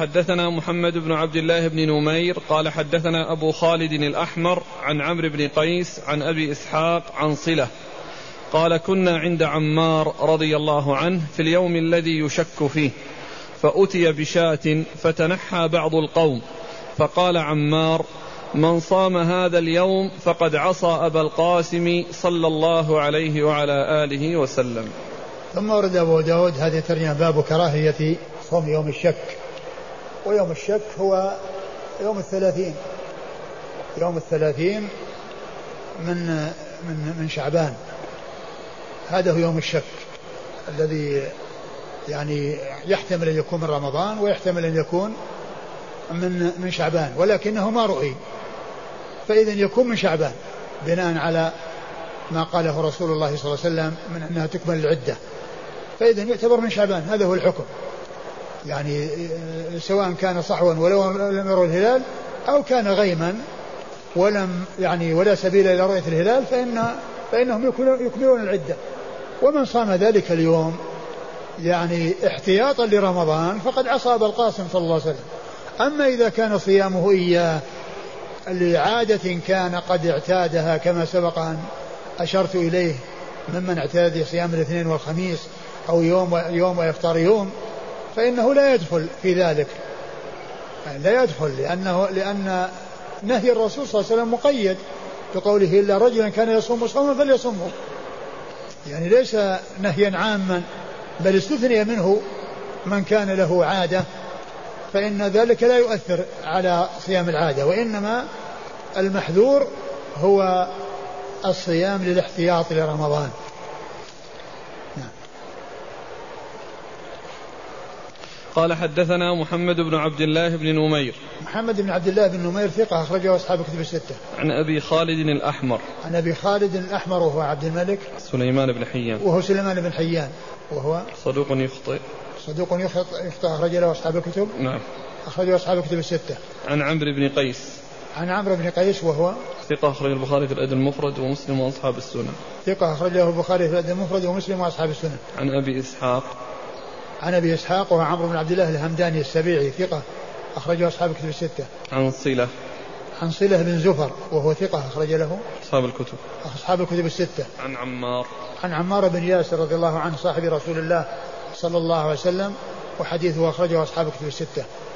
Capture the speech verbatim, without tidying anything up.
حدثنا محمد بن عبد الله بن نمير قال حدثنا أبو خالد الأحمر عن عمرو بن قيس عن أبي إسحاق عن صلة قال كنا عند عمار رضي الله عنه في اليوم الذي يشك فيه فأتي بشاة فتنحى بعض القوم فقال عمار من صام هذا اليوم فقد عصى أبا القاسم صلى الله عليه وعلى آله وسلم. ثم ورد أبو داود هذه الترجمة باب كراهية صوم يوم الشك. ويوم الشك هو يوم الثلاثين يوم الثلاثين من من من شعبان. هذا هو يوم الشك الذي يعني يحتمل أن يكون من رمضان ويحتمل أن يكون من من شعبان ولكنه ما رؤي، فإذا يكون من شعبان بناء على ما قاله رسول الله صلى الله عليه وسلم من أنها تكمل العدة، فإذا يعتبر من شعبان. هذا هو الحكم، يعني سواء كان صحوا ولو لم يروا الهلال أو كان غيما ولم يعني ولا سبيل إلى رؤية الهلال فإن فإنهم يكملون العدة. ومن صام ذلك اليوم يعني احتياطا لرمضان فقد عصى أبا القاسم صلى الله عليه وسلم. أما إذا كان صيامه إياه لعادة كان قد اعتادها كما سبق أن أشرت إليه ممن اعتاد صيام الاثنين والخميس أو يوم يوم ويفطر يوم، فإنه لا يدخل في ذلك، لا يدخل لأنه لأن نهي الرسول صلى الله عليه وسلم مقيد بقوله إلا رجلا كان يصوم صوما فليصومه، يعني ليس نهيا عاما بل استثني منه من كان له عادة، فإن ذلك لا يؤثر على صيام العادة، وإنما المحذور هو الصيام للاحتياط لرمضان. نعم. قال حدثنا محمد بن عبد الله بن نمير. محمد بن عبد الله بن نمير ثقة أخرجه أصحاب الكتب الستة. عن أبي خالد الأحمر. عن أبي خالد الأحمر وهو عبد الملك سليمان بن حيان. وهو سليمان بن حيان وهو صدوق يخطئ. صدوق يخطئ أخرج له أصحاب الكتب. نعم. أخرجه أصحاب الكتب الستة. عن عمرو بن قيس. عن عمرو بن قيس وهو ثقة أخرج البخاري في الأدب المفرد ومسلم وأصحاب السنن. ثقة أخرجه البخاري في الأدب المفرد ومسلم وأصحاب السنن. عن أبي إسحاق. عن أبي إسحاق وهو عمرو بن عبد الله الهمداني السبيعي ثقة أخرجه أصحاب الكتب الستة. عن صلة. عن صلة بن زفر وهو ثقة أخرج له أصحاب الكتب. أصحاب الكتب الستة. عن عمار. عن عمار بن ياسر رضي الله عنه صاحب رسول الله صلى الله عليه وسلم وحديثه أخرجه أصحاب الكتب الستة.